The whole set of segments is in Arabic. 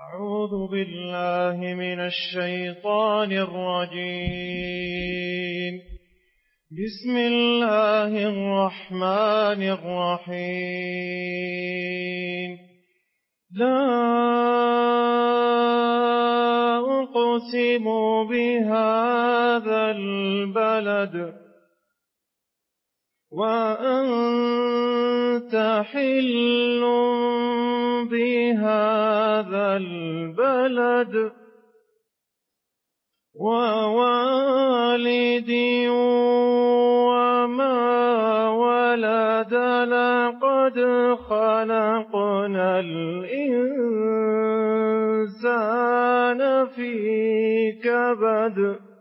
أعوذ بالله من الشيطان الرجيم. بسم الله الرحمن الرحيم. لا أقسم بهذا البلد وأنت حل بهذا البلد ووالد وما ولد لقد خلقنا الإنسان في كبد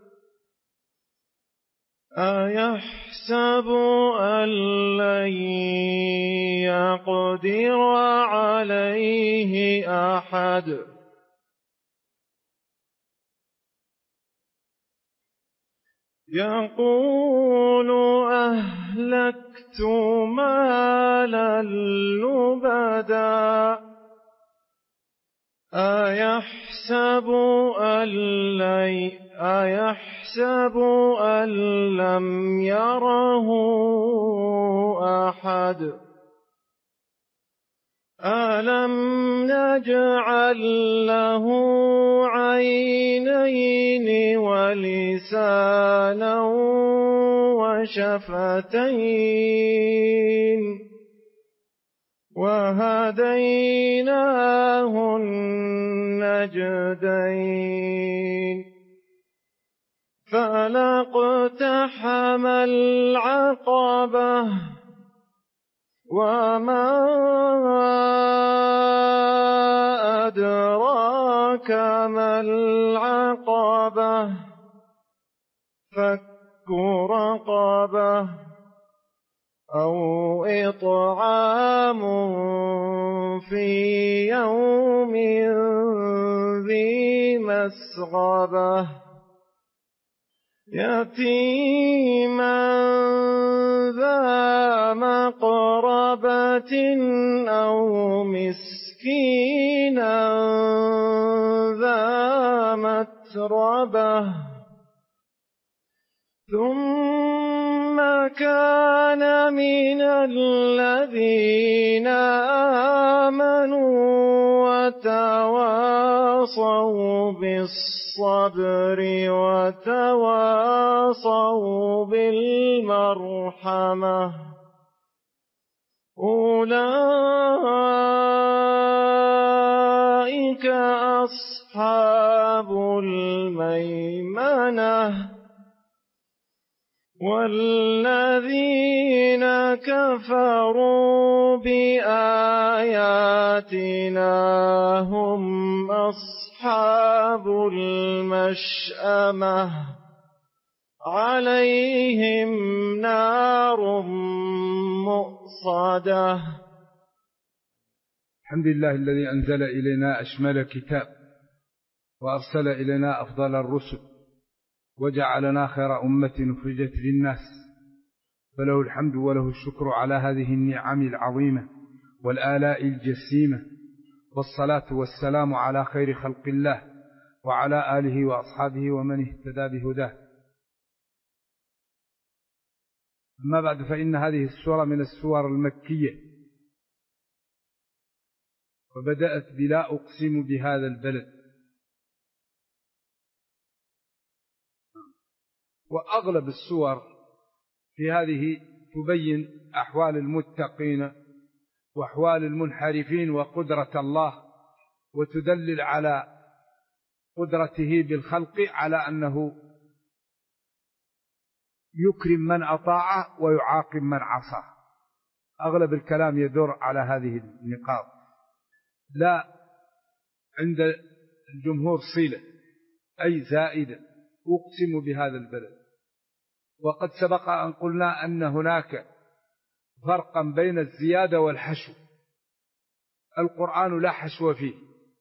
أيحسب أن لن يقدر عليه أحد يقول أهلكت مالا لبدا أيحسب أن لم يره أحد ألم نجعل له عينين ولسانا وشفتين وهديناه النجدين فلاقتحم العقبة وما أدراك ما العقبة فك رقبة أو إطعام في يوم ذي مسغبة يتيما ذا مقربة أو مسكينا ذا متربة ثم كان من الذين آمنوا وتواصوا بالصبر وتواصوا بالمرحمة أولئك أصحاب الميمنة والذين كفروا بآياتنا هم أصحاب المشأمة عليهم نار مؤصدة. الحمد لله الذي أنزل إلينا أشمل كتاب وأرسل إلينا أفضل الرسل وجعلنا خير أمة أخرجت للناس، فله الحمد وله الشكر على هذه النعم العظيمة والآلاء الجسيمة، والصلاة والسلام على خير خلق الله وعلى آله وأصحابه ومن اهتدى بهداه. أما بعد، فإن هذه السورة من السور المكية، وبدأت بلا أقسم بهذا البلد. وأغلب السور في هذه تبين أحوال المتقين وأحوال المنحرفين وقدرة الله، وتدلل على قدرته بالخلق على أنه يكرم من أطاعه ويعاقب من عصاه. أغلب الكلام يدور على هذه النقاط، لا عند الجمهور صلة أي زائدة، أقسم بهذا البلد. وقد سبق أن قلنا أن هناك فرقا بين الزيادة والحشو. القرآن لا حشو فيه،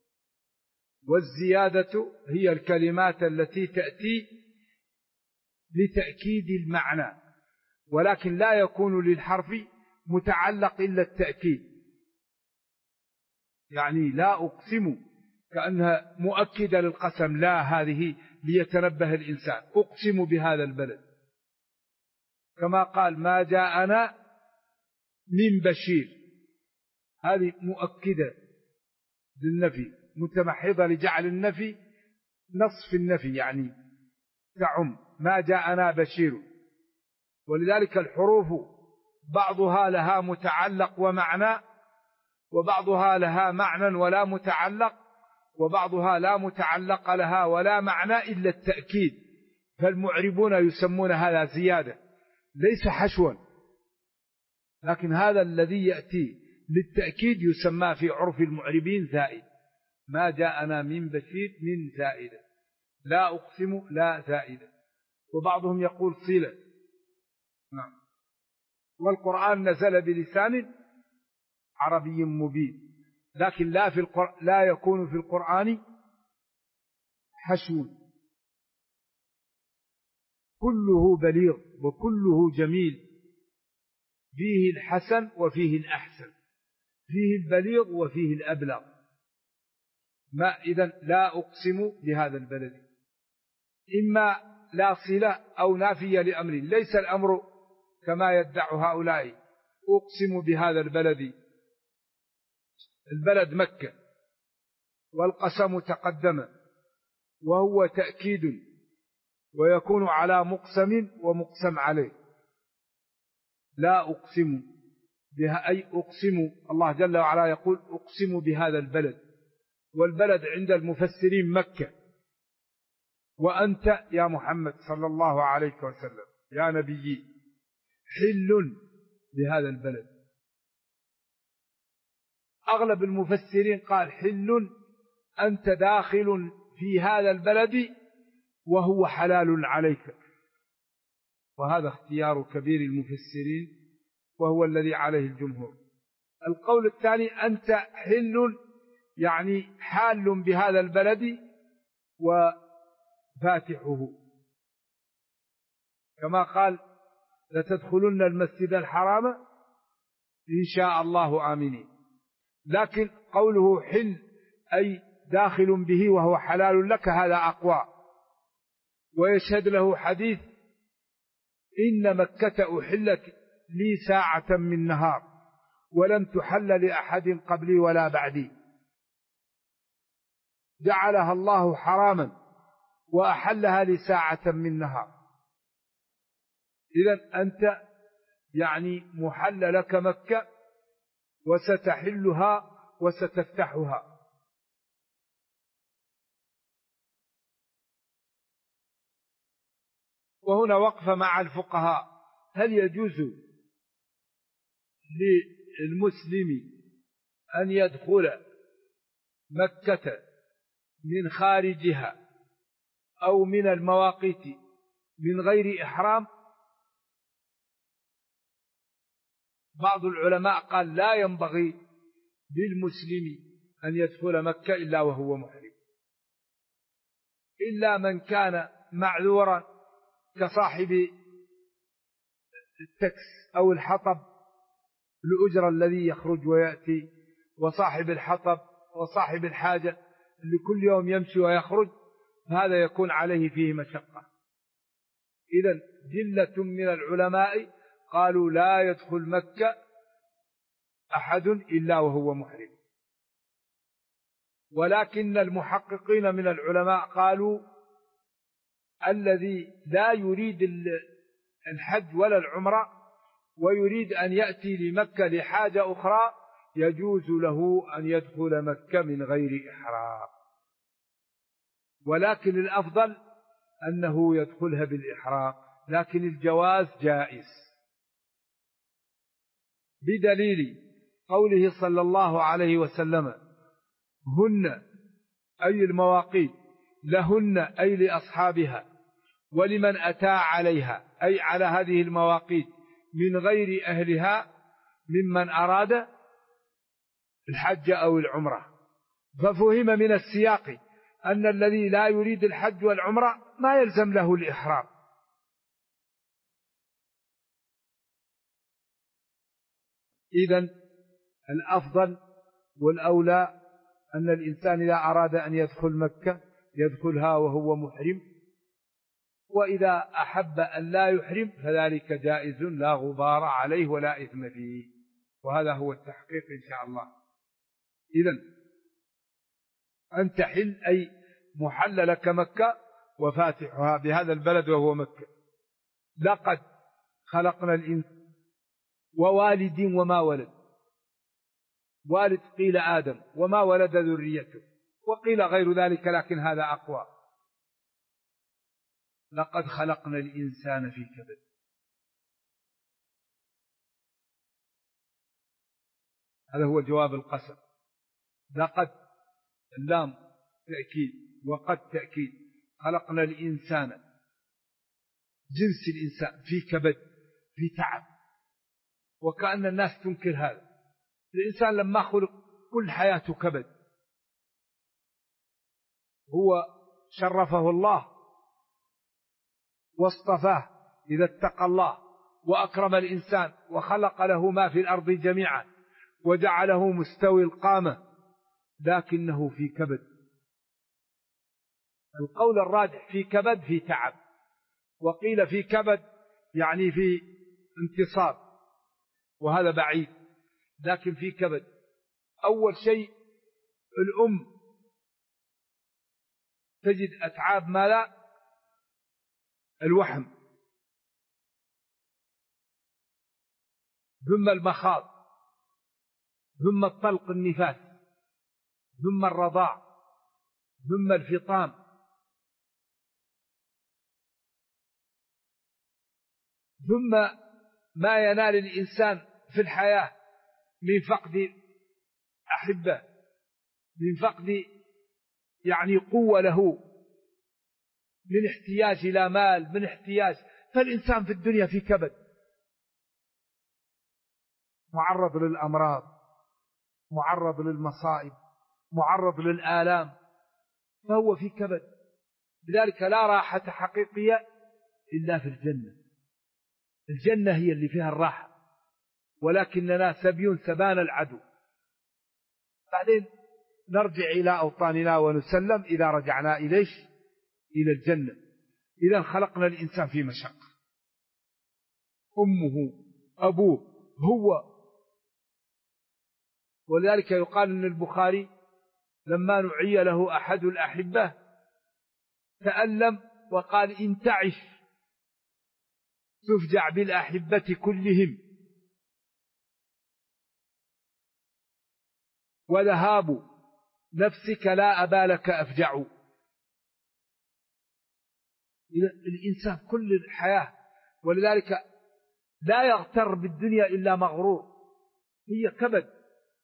والزيادة هي الكلمات التي تأتي لتأكيد المعنى، ولكن لا يكون للحرف متعلق إلا التأكيد. يعني لا أقسم كأنها مؤكدة للقسم، لا، هذه ليتنبه الإنسان، أقسم بهذا البلد، كما قال ما جاءنا من بشير، هذه مؤكدة للنفي، متمحضة لجعل النفي نصف النفي، يعني تعم ما جاءنا بشير. ولذلك الحروف بعضها لها متعلق ومعنى، وبعضها لها معنى ولا متعلق، وبعضها لا متعلق لها ولا معنى إلا التأكيد، فالمعربون يسمون هذا زيادة ليس حشوا، لكن هذا الذي يأتي للتأكيد يسمى في عرف المعربين زائد. ما جاءنا من بشير من زائدة، لا أقسم لا زائدة، وبعضهم يقول صلة. نعم. والقرآن نزل بلسان عربي مبين، لكن لا يكون في القرآن حشو، كله بليغ وكله جميل، فيه الحسن وفيه الأحسن، فيه البليغ وفيه الأبلغ. إذن لا أقسم بهذا البلد، إما لا صلة أو نافية لأمر، ليس الأمر كما يدعي هؤلاء أقسم بهذا البلد، البلد مكة، والقسم تقدم وهو تأكيد، ويكون على مقسم ومقسم عليه. لا أقسم بها أي أقسم، الله جل وعلا يقول أقسم بهذا البلد، والبلد عند المفسرين مكة. وأنت يا محمد صلى الله عليه وسلم يا نبي حل بهذا البلد. أغلب المفسرين قال حل، أنت داخل في هذا البلد وهو حلال عليك، وهذا اختيار كبير المفسرين وهو الذي عليه الجمهور. القول الثاني أنت حل، يعني حال بهذا البلد وفاتحه، كما قال لتدخلن المسجد الحرام إن شاء الله آمنين. لكن قوله حل أي داخل به وهو حلال لك هذا أقوى، ويشهد له حديث إن مكة أحلت لي ساعة من نهار ولم تحل لأحد قبلي ولا بعدي، جعلها الله حراما وأحلها لساعة من نهار. إذن أنت يعني محل لك مكة وستحلها وستفتحها. وهنا وقفة مع الفقهاء، هل يجوز للمسلم أن يدخل مكة من خارجها أو من المواقيت من غير إحرام؟ بعض العلماء قال لا ينبغي للمسلم أن يدخل مكة إلا وهو محرم، إلا من كان معذورا كصاحب التكس أو الحطب الأجرة الذي يخرج ويأتي، وصاحب الحطب وصاحب الحاجة اللي كل يوم يمشي ويخرج، هذا يكون عليه فيه مشقة. إذن جلة من العلماء قالوا لا يدخل مكة أحد إلا وهو محرم. ولكن المحققين من العلماء قالوا الذي لا يريد الحج ولا العمرة ويريد أن يأتي لمكة لحاجة أخرى يجوز له أن يدخل مكة من غير إحرام، ولكن الأفضل أنه يدخلها بالإحرام، لكن الجواز جائز بدليل قوله صلى الله عليه وسلم هن أي المواقيت لهن أي لأصحابها ولمن أتى عليها أي على هذه المواقيت من غير أهلها ممن أراد الحج أو العمرة. ففهم من السياق أن الذي لا يريد الحج والعمرة ما يلزم له الإحرام. إذن الأفضل والأولى أن الإنسان إذا أراد أن يدخل مكة يدخلها وهو محرم، وإذا أحب أن لا يحرم فذلك جائز لا غبار عليه ولا إثم فيه، وهذا هو التحقيق إن شاء الله. إذن أن تحل أي محل لك مكة وفاتحها بهذا البلد وهو مكة. لقد خلقنا الإنسان ووالد وما ولد، والد قيل آدم وما ولد ذريته، وقيل غير ذلك لكن هذا أقوى. لقد خلقنا الإنسان في كبد. هذا هو جواب القسم. لقد اللام تأكيد وقد تأكيد. خلقنا الإنسان جنس الإنسان في كبد في تعب، وكأن الناس تنكر هذا. الإنسان لما خلق كل حياته كبد، هو شرفه الله واصطفاه إذا اتقى الله وأكرم الإنسان وخلق له ما في الأرض جميعا وجعله مستوي القامة، لكنه في كبد. القول الراجح في كبد في تعب، وقيل في كبد يعني في انتصاب، وهذا بعيد، لكن في كبد. أول شيء الأم تجد أتعاب ماذا؟ الوحم، ثم المخاض، ثم الطلق النفاس، ثم الرضاع، ثم الفطام، ثم ما ينال الإنسان في الحياة من فقد أحبة، من فقد يعني قوة له، من احتياج إلى مال، من احتياج. فالإنسان في الدنيا في كبد، معرض للأمراض، معرض للمصائب، معرض للآلام، فهو في كبد. لذلك لا راحة حقيقية إلا في الجنة. الجنة هي اللي فيها الراحة، ولكننا سبي سبان العدو. بعدين نرجع إلى أوطاننا ونسلم إذا رجعنا إلى الجنة. إذا خلقنا الإنسان في مشقة، أمه أبوه هو. ولذلك يقال أن البخاري لما نعي له أحد الأحبة تألم وقال إن تعش تفجع بالأحبة كلهم، وذهاب نفسك لا أبا لك أفجع. الإنسان كل الحياة، ولذلك لا يغتر بالدنيا إلا مغرور، هي كبد.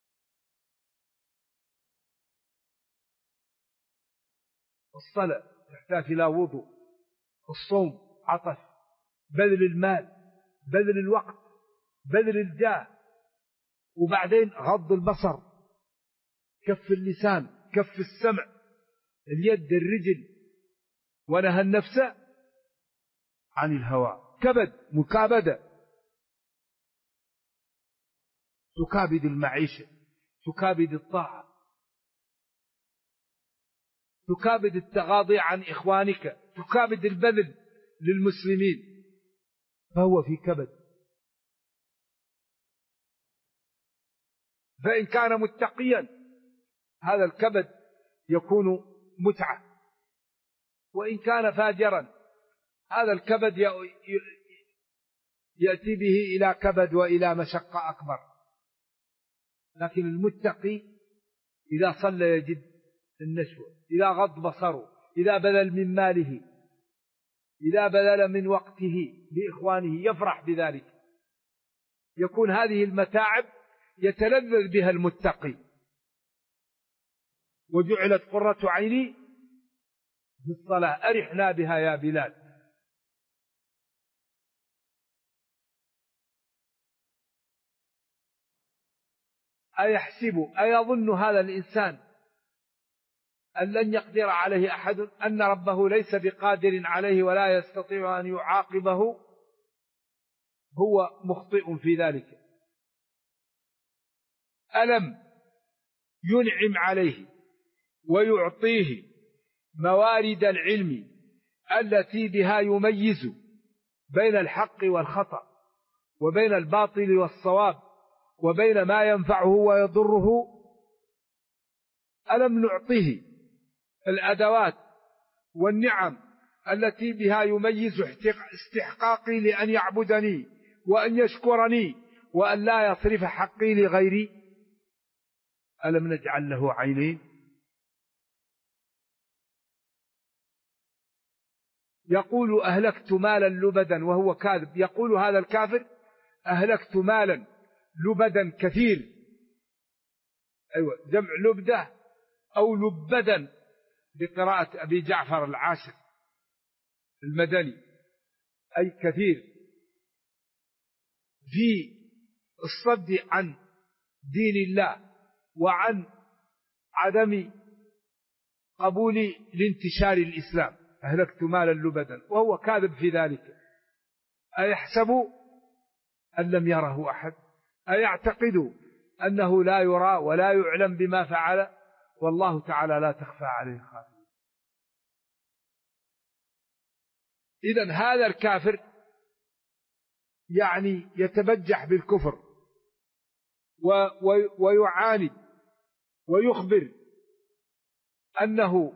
الصلاة تحتاج إلى وضوء، الصوم عطش، بذل المال، بذل الوقت، بذل الجاه، وبعدين غض البصر، كف اللسان، كف السمع، اليد، الرجل، ونهى النفس عن الهوى. كبد، مكابدة، تكابد المعيشة، تكابد الطاعة، تكابد التغاضي عن إخوانك، تكابد البذل للمسلمين، فهو في كبد. فإن كان متقيا هذا الكبد يكون متعة، وإن كان فاجرا هذا الكبد يأتي به إلى كبد وإلى مشقة أكبر. لكن المتقي إذا صلى يجد النشوة، إذا غض بصره، إذا بذل من ماله، إذا بذل من وقته لإخوانه يفرح بذلك. يكون هذه المتاعب يتلذذ بها المتقي. وجعلت قرة عيني في الصلاة، أرحنا بها يا بلال. أيحسب أيظن هذا الإنسان أن لن يقدر عليه أحد، أن ربه ليس بقادر عليه ولا يستطيع أن يعاقبه؟ هو مخطئ في ذلك. ألم ينعم عليه ويعطيه موارد العلم التي بها يميز بين الحق والخطأ، وبين الباطل والصواب، وبين ما ينفعه ويضره. ألم نعطيه الأدوات والنعم التي بها يميز استحقاقي لأن يعبدني وأن يشكرني وأن لا يصرف حقي لغيري؟ ألم نجعل له عينين؟ يقول أهلكت مالا لبدا وهو كاذب. يقول هذا الكافر أهلكت مالا لبدا كثير، أيوة جمع لبدة أو لبدا بقراءة أبي جعفر العاشر المدني، أي كثير، في الصد عن دين الله وعن عدم قبول لانتشار الإسلام. أهلكت مالا لبدا وهو كاذب في ذلك. أيحسب أن لم يره أحد؟ أيعتقد أنه لا يرى ولا يعلم بما فعل؟ والله تعالى لا تخفى عليه خافية. إذن هذا الكافر يعني يتبجح بالكفر ويعاند ويخبر أنه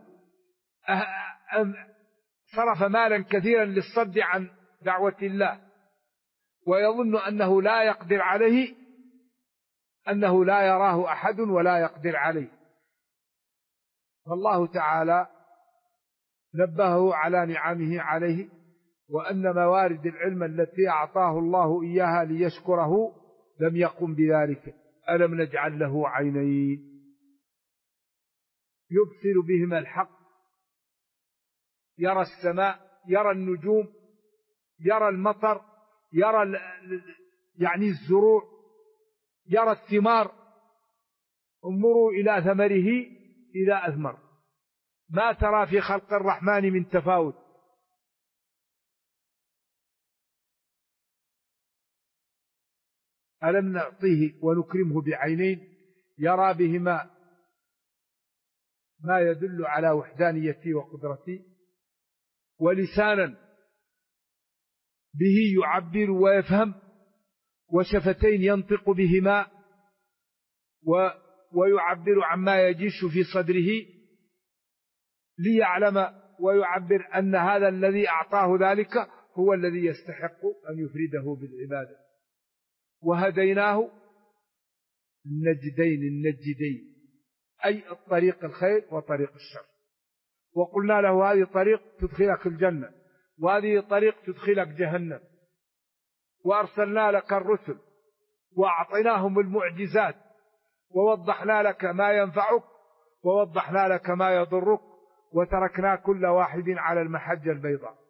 صرف مالا كثيرا للصد عن دعوة الله، ويظن أنه لا يقدر عليه، أنه لا يراه أحد ولا يقدر عليه. فالله تعالى نبهه على نعمه عليه، وأن موارد العلم التي أعطاه الله إياها ليشكره لم يقم بذلك. ألم نجعل له عينين يبصر بهما الحق، يرى السماء، يرى النجوم، يرى المطر، يرى يعني الزروع، يرى الثمار. انظروا إلى ثمره إذا أثمر، ما ترى في خلق الرحمن من تفاوت. ألم نعطيه ونكرمه بعينين يرى بهما ما يدل على وحدانيتي وقدرتي، ولسانا به يعبر ويفهم، وشفتين ينطق بهما ويعبر عما يجيش في صدره ليعلم ويعبر أن هذا الذي أعطاه ذلك هو الذي يستحق أن يفرده بالعبادة. وهديناه النجدين، أي الطريق الخير وطريق الشر. وقلنا له هذه طريق تدخلك الجنة، وهذه طريق تدخلك جهنم. وأرسلنا لك الرسل وأعطيناهم المعجزات، ووضحنا لك ما ينفعك ووضحنا لك ما يضرك، وتركنا كل واحد على المحجة البيضاء.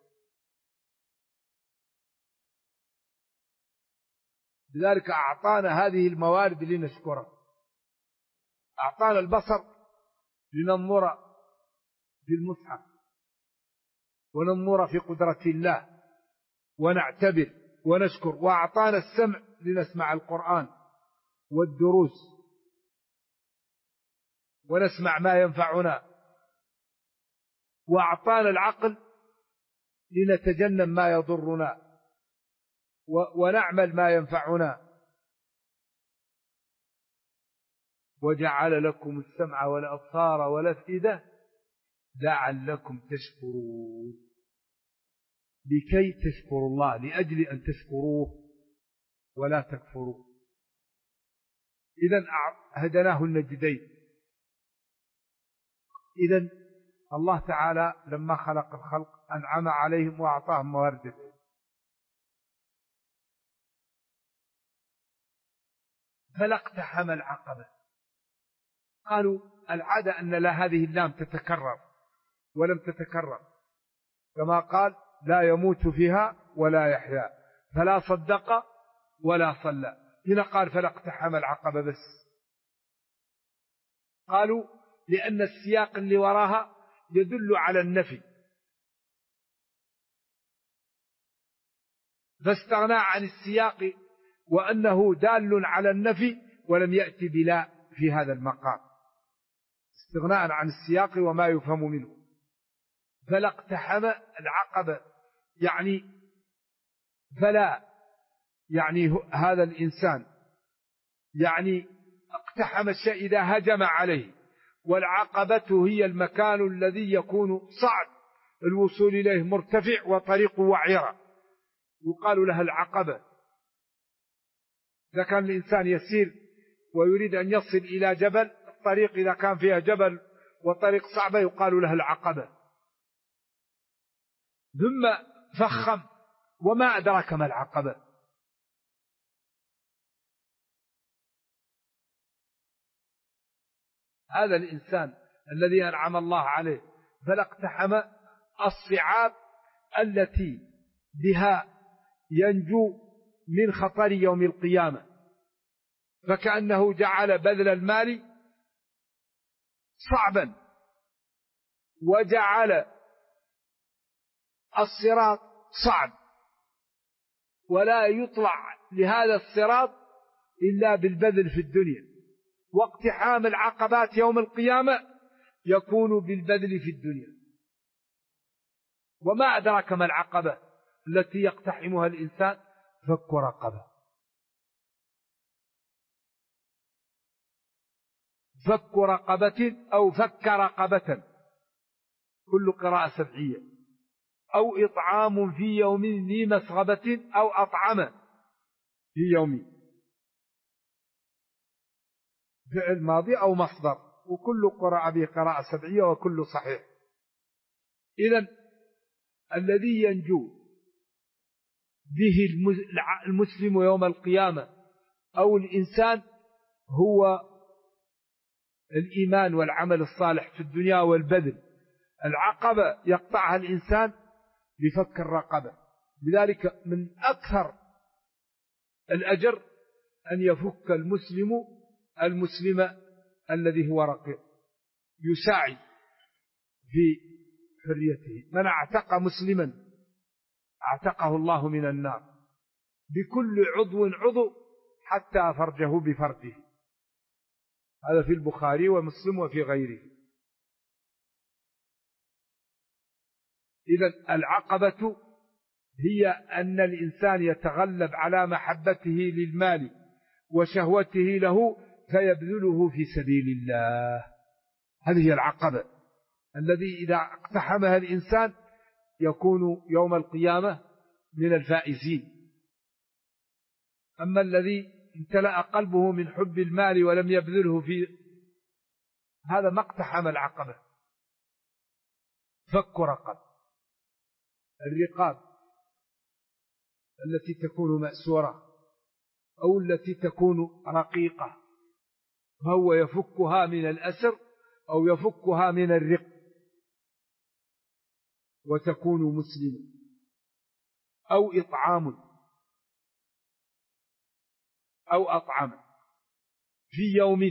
لذلك أعطانا هذه الموارد لنشكره. أعطانا البصر لننظر في المصحف وننظر في قدرة الله ونعتبر ونشكر، وأعطانا السمع لنسمع القرآن والدروس ونسمع ما ينفعنا، وأعطانا العقل لنتجنب ما يضرنا ونعمل ما ينفعنا. وجعل لكم السمع والأبصار والأفئدة لعلكم تشكرون، لكي تشكروا الله، لأجل أن تشكروه ولا تكفروه. إذن هدناه النجدين. إذن الله تعالى لما خلق الخلق أنعم عليهم وأعطاهم موارد العلم. فلا اقتحم العقبة. قالوا العادة أن لا هذه اللام تتكرر، ولم تتكرر، كما قال لا يموت فيها ولا يحيا، فلا صدق ولا صلى. هنا قال فلا اقتحم العقبة بس. قالوا لأن السياق اللي وراها يدل على النفي، فاستغنى عن السياق وأنه دال على النفي، ولم يأتي بلا في هذا المقام. استغناء عن السياق وما يفهم منه. فلا اقتحم العقبة يعني فلا، يعني هذا الإنسان يعني اقتحم الشيء إذا هجم عليه، والعقبة هي المكان الذي يكون صعب الوصول إليه، مرتفع وطريقه وعيرة، يقال لها العقبة. إذا كان الإنسان يسير ويريد أن يصل إلى جبل، الطريق إذا كان فيها جبل وطريق صعبة يقال لها العقبة. ثم فخم، وما أدرك ما العقبة؟ هذا الإنسان الذي أنعم الله عليه فلاقتحم الصعاب التي بها ينجو من خطر يوم القيامة، فكأنه جعل بذل المال صعبا، وجعل الصراط صعب، ولا يطلع لهذا الصراط إلا بالبذل في الدنيا، واقتحام العقبات يوم القيامة يكون بالبذل في الدنيا. وما أدرك ما العقبة التي يقتحمها الإنسان؟ فك رقبة. فك رقبة أو فك رقبة، كل قراءة سبعية. أو إطعام في يوم ذي مسغبة، أو أطعم في يوم، فعل ماضي أو مصدر، وكل قراءة به قراءة سبعية وكل صحيح. إذن الذي ينجو به المسلم يوم القيامة أو الإنسان هو الإيمان والعمل الصالح في الدنيا والبذل. العقبة يقطعها الإنسان بفك الرقبة، لذلك من أكثر الأجر أن يفك المسلم الذي هو رقيق، يساعد في حريته. من اعتق مسلما اعتقه الله من النار بكل عضو حتى فرجه بفرجه. هذا في البخاري ومسلم وفي غيره. إذن العقبة هي أن الإنسان يتغلب على محبته للمال وشهوته له فيبذله في سبيل الله. هذه هي العقبة الذي إذا اقتحمها الإنسان يكون يوم القيامة من الفائزين. أما الذي امتلأ قلبه من حب المال ولم يبذله في هذا ما اقتحم العقبة. فك رقب، الرقاب التي تكون مأسورة أو التي تكون رقيقة، فهو يفكها من الأسر أو يفكها من الرق وتكون مسلمة. أو إطعام أو أطعم في يوم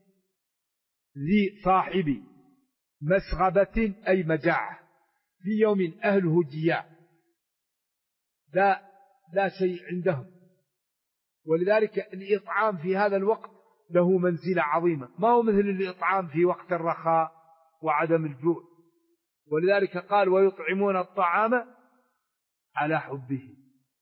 ذي صاحب مسغبة أي مجاعة، في يوم أهله جياع، لا شيء عندهم، ولذلك الإطعام في هذا الوقت له منزلة عظيمة، ما هو مثل الإطعام في وقت الرخاء وعدم الجوع. ولذلك قال ويطعمون الطعام على حبه،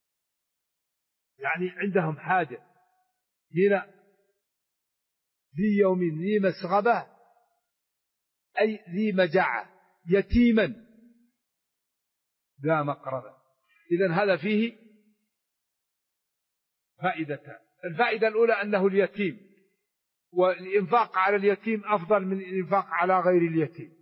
يعني عندهم حاجة. هنا في يوم ذي مسغبة أي ذي مجاعة، يتيما ذا مقربة. إذن هذا فيه فائدتان. الفائدة الأولى أنه اليتيم، والإنفاق على اليتيم أفضل من الإنفاق على غير اليتيم.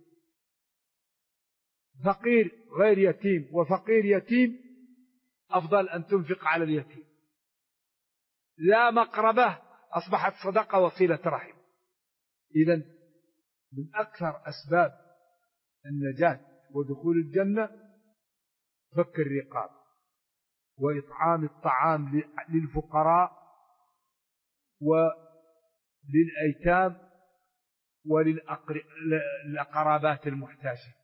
فقير غير يتيم وفقير يتيم أفضل أن تنفق على اليتيم. لا مقربة أصبحت صدقة وصلة رحم. إذن من أكثر أسباب النجاة ودخول الجنة فك الرقاب وإطعام الطعام للفقراء وللأيتام وللأقرابات المحتاجين.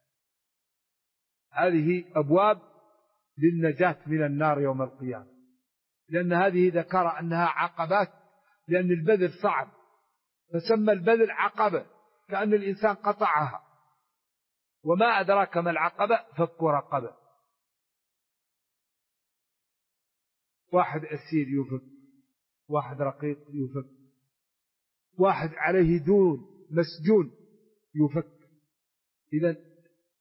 هذه أبواب للنجاة من النار يوم القيامة، لأن هذه ذكر أنها عقبات، لأن البذل صعب فسمى البذل عقبة، كأن الإنسان قطعها. وما أدراك ما العقبة؟ فك رقبة. واحد أسير يفك، واحد رقيق يفك، واحد عليه دون مسجون يفك. إذن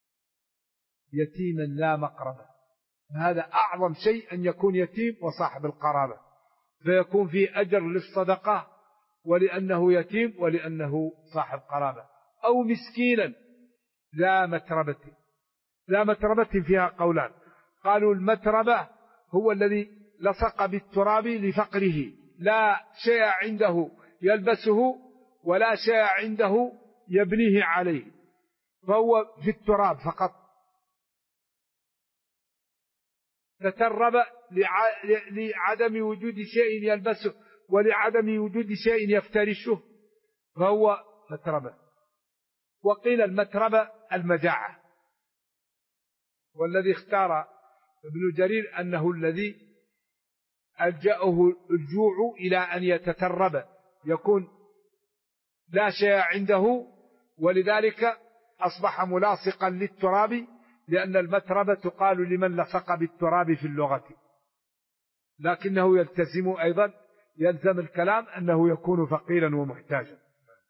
يتيما لا مقربة. هذا أعظم شيء أن يكون يتيم وصاحب القرابة، فيكون فيه أجر للصدقة ولأنه يتيم ولأنه صاحب قرابة. أو مسكينا لا متربة. لا متربة فيها قولان، قالوا المتربة هو الذي لصق بالتراب لفقره، لا شيء عنده يلبسه ولا شيء عنده يبنيه عليه، فهو في التراب فقط. تترب لعدم وجود شيء يلبسه ولعدم وجود شيء يفترشه، فهو متربة. وقيل المتربة المجاعة، والذي اختار ابن جرير أنه الذي ألجأه الجوع إلى أن يتترب، يكون لا شيء عنده ولذلك أصبح ملاصقا للتراب، لأن المتربة تقال لمن لصق بالتراب في اللغة، لكنه يلزم الكلام أنه يكون فقيرا ومحتاجا.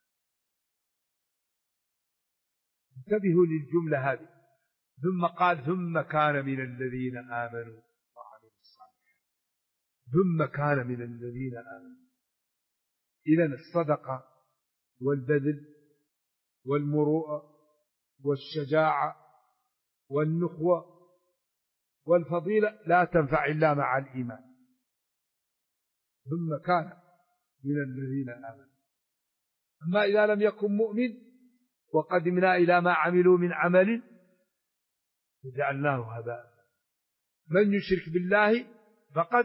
انتبهوا للجملة هذه. ثم قال ثم كان من الذين آمنوا وعملوا الصالحات. ثم كان من الذين آمنوا. إذن الصدقة والبذل والمروءة والشجاعة والنخوة والفضيلة لا تنفع إلا مع الإيمان. ثم كان من الذين آمنوا. أما إذا لم يكن مؤمن وقدمنا إلى ما عملوا من عمل فجعلناه هباء. من يشرك بالله فقد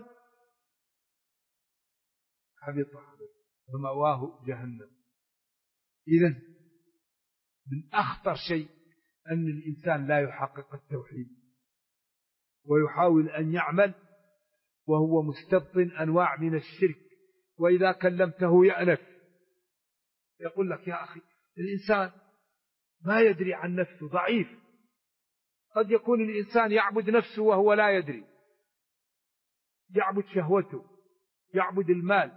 حبط عمله ومأواه جهنم. إذن من أخطر شيء أن الإنسان لا يحقق التوحيد ويحاول أن يعمل وهو مستبطن أنواع من الشرك، وإذا كلمته يأنف، يقول لك يا أخي الإنسان ما يدري عن نفسه، ضعيف. قد يكون الإنسان يعبد نفسه وهو لا يدري، يعبد شهوته، يعبد المال.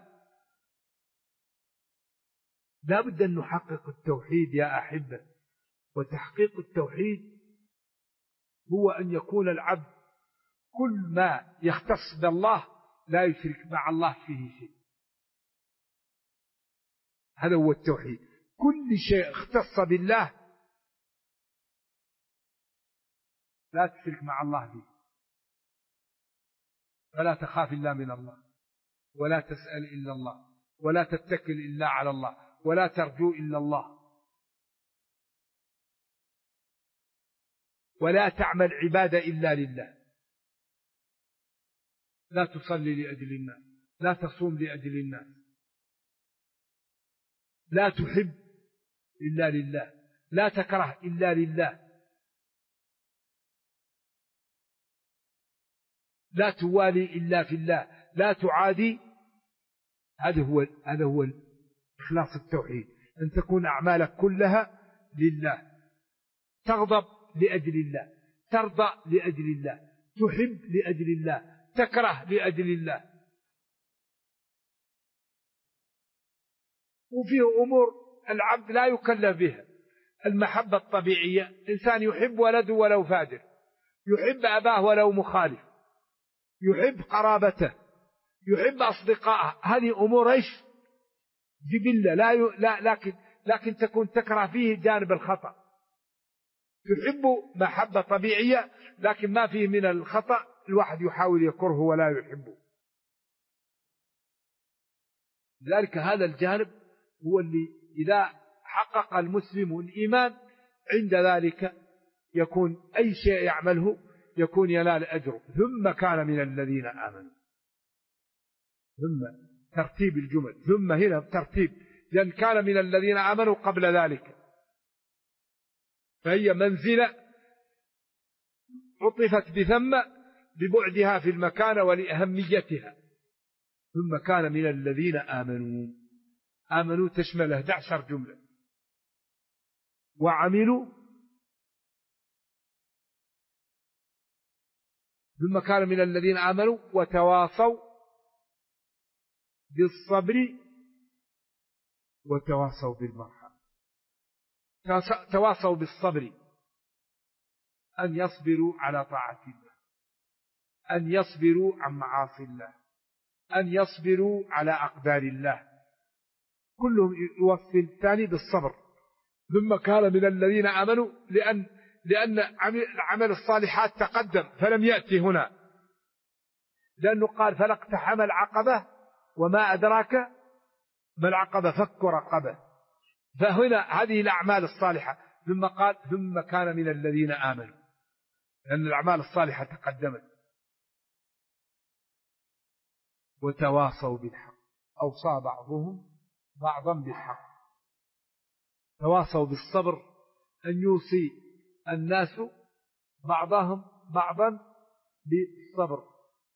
لا بد أن نحقق التوحيد يا أحبة. وتحقيق التوحيد هو أن يكون العبد كل ما يختص بالله لا يشرك مع الله فيه شيء. هذا هو التوحيد. كل شيء اختص بالله لا تشرك مع الله فيه. فلا تخاف إلا من الله، ولا تسأل إلا الله، ولا تتكل إلا على الله، ولا ترجو إلا الله، ولا تعمل عبادة إلا لله. لا تصلي لأجل الناس، لا تصوم لأجل الناس، لا تحب إلا لله، لا تكره إلا لله، لا توالي إلا في الله، لا تعادي. هذا هو إخلاص التوحيد، أن تكون أعمالك كلها لله. تغضب لأجل الله، ترضى لأجل الله، تحب لأجل الله، تكره لأجل الله. وفيه أمور العبد لا يكلف بها. المحبة الطبيعية، إنسان يحب ولده ولو فاجر، يحب أباه ولو مخالف، يحب قرابته، يحب أصدقائه. هذه أمور إيش؟ جبلة. لكن تكون تكره فيه جانب الخطأ. تحب محبة طبيعية لكن ما فيه من الخطأ، الواحد يحاول يكره ولا يحبه. لذلك هذا الجانب هو اللي إذا حقق المسلم الإيمان عند ذلك يكون أي شيء يعمله يكون ينال أجره. ثم كان من الذين آمنوا. ثم ترتيب الجمل، ثم هنا ترتيب، لأن كان من الذين آمنوا قبل ذلك، فهي منزلة عطفت بثم ببعدها في المكان ولأهميتها. ثم كان من الذين آمنوا. آمنوا تشمل 11 جملة. وعملوا ثم كان من الذين آمنوا وتواصوا بالصبر وتواصوا بالمرحمة. تواصوا بالصبر أن يصبروا على طاعة الله، أن يصبروا عن معاصي الله، أن يصبروا على أقدار الله، كلهم يوفي الثاني بالصبر. ثم كان من الذين آمنوا لأن عمل الصالحات تقدم فلم يأتي هنا، لأنه قال فلاقتحم العقبة وما أدراك ما العقبة فك رقبة، فهنا هذه الأعمال الصالحة. ثم قال ثم كان من الذين آمنوا، لأن الأعمال الصالحة تقدمت. وتواصوا بالحق، أوصى بعضهم بعضا بالحق. تواصوا بالصبر، أن يوصي الناس بعضهم بعضا بالصبر.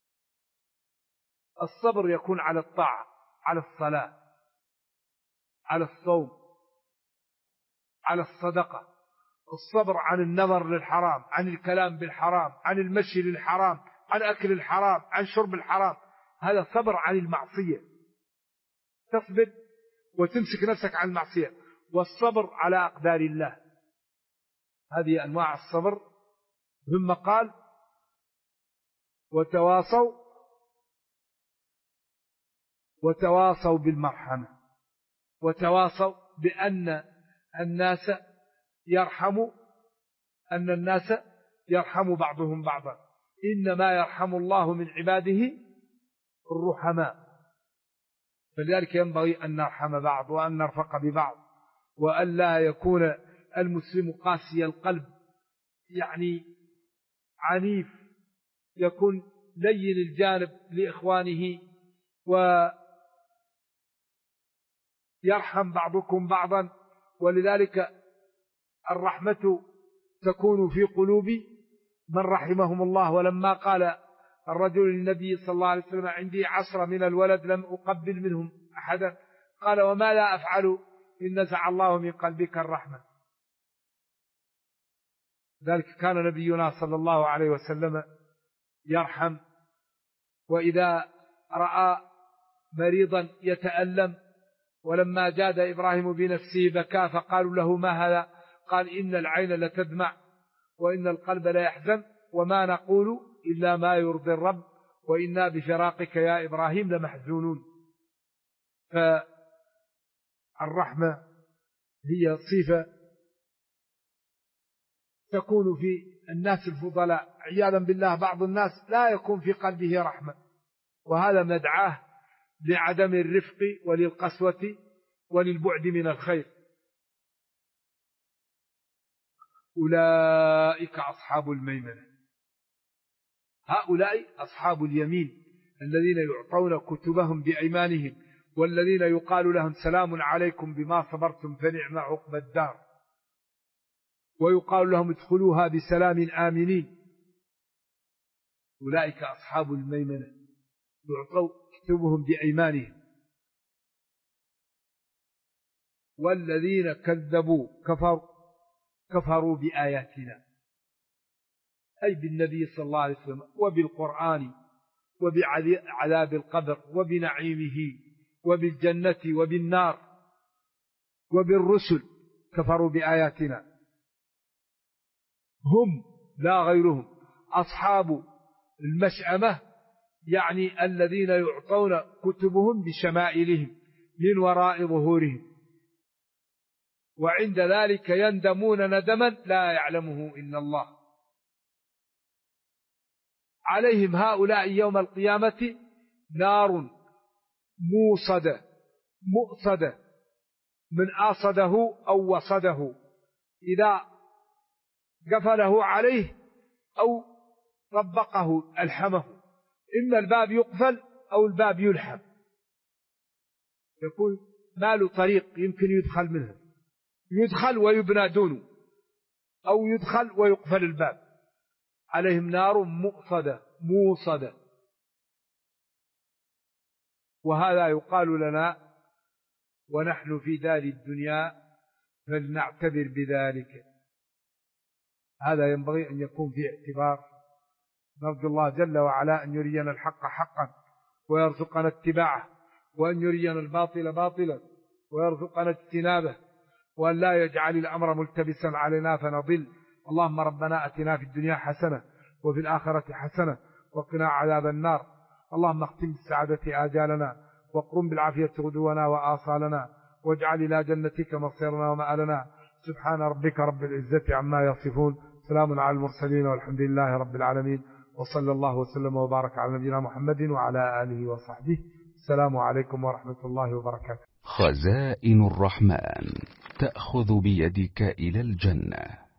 الصبر يكون على الطاعة، على الصلاة، على الصوم، على الصدقة. الصبر عن النظر للحرام، عن الكلام بالحرام، عن المشي للحرام، عن أكل الحرام، عن شرب الحرام، هذا صبر عن المعصية. تصبر وتمسك نفسك عن المعصية. والصبر على أقدار الله، هذه أنواع الصبر. ثم قال وتواصوا بالمرحمة، وتواصوا بأن الناس يرحموا بعضهم بعضا. إنما يرحم الله من عباده الرحماء. فلذلك ينبغي أن نرحم بعض وأن نرفق ببعض، وأن لا يكون المسلم قاسي القلب، يعني عنيف، يكون لين الجانب لإخوانه، ويرحم بعضكم بعضا. ولذلك الرحمة تكون في قلوب من رحمهم الله. ولما قال الرجل للنبي صلى الله عليه وسلم عندي 10 من الولد لم أقبل منهم أحدا، قال وما لا أفعل إن نزع الله من قلبك الرحمة. ذلك كان نبينا صلى الله عليه وسلم يرحم، وإذا رأى مريضا يتألم ولما جاد إبراهيم بنفسه بكى، فقالوا له ما هذا؟ قال إن العين لتدمع وإن القلب لا يحزن وما نقول إلا ما يرضي الرب وإنا بفراقك يا إبراهيم لمحزونون. فالرحمة هي صفة تكون في الناس الفضلاء. عياذا بالله بعض الناس لا يكون في قلبه رحمة، وهذا مدعاه لعدم الرفق وللقسوة وللبعد من الخير. أولئك أصحاب الميمنة، هؤلاء أصحاب اليمين الذين يعطون كتبهم بأيمانهم، والذين يقال لهم سلام عليكم بما صبرتم فنعم عقبى الدار، ويقال لهم ادخلوها بسلام آمنين. أولئك أصحاب الميمنة يعطوا كتبهم بأيمانهم. والذين كذبوا كفروا بآياتنا، أي بالنبي صلى الله عليه وسلم وبالقرآن وبعذاب القبر وبنعيمه وبالجنة وبالنار وبالرسل، كفروا بآياتنا. هم لا غيرهم أصحاب المشأمة، يعني الذين يعطون كتبهم بشمائلهم من وراء ظهورهم، وعند ذلك يندمون ندما لا يعلمه إلا الله. عليهم هؤلاء يوم القيامة نار مؤصدة من آصده أو وصده، إذا قفله عليه أو طبقه ألحمه، إما الباب يقفل أو الباب يلحم، يكون ما له طريق يمكن يدخل منه، يدخل ويبنى دونه أو يدخل ويقفل الباب. عليهم نار موصدة. وهذا يقال لنا ونحن في دار الدنيا فلنعتبر بذلك. هذا ينبغي أن يكون في اعتبار. نرجو الله جل وعلا أن يرينا الحق حقا ويرزقنا اتباعه، وأن يرينا الباطل باطلا ويرزقنا اجتنابه، وأن لا يجعل الأمر ملتبسا علينا فنضل. اللهم ربنا أتنا في الدنيا حسنة وفي الآخرة حسنة وقنا عذاب النار. اللهم اختم بالسعادة آجالنا وقرم بالعافية غدونا وآصالنا، واجعل إلى جنتك مصيرنا ومآلنا. سبحان ربك رب العزة عما يصفون، سلام على المرسلين والحمد لله رب العالمين، وصلى الله وسلم وبارك على نبينا محمد وعلى آله وصحبه. السلام عليكم ورحمة الله وبركاته. خزائن الرحمن تأخذ بيدك إلى الجنة.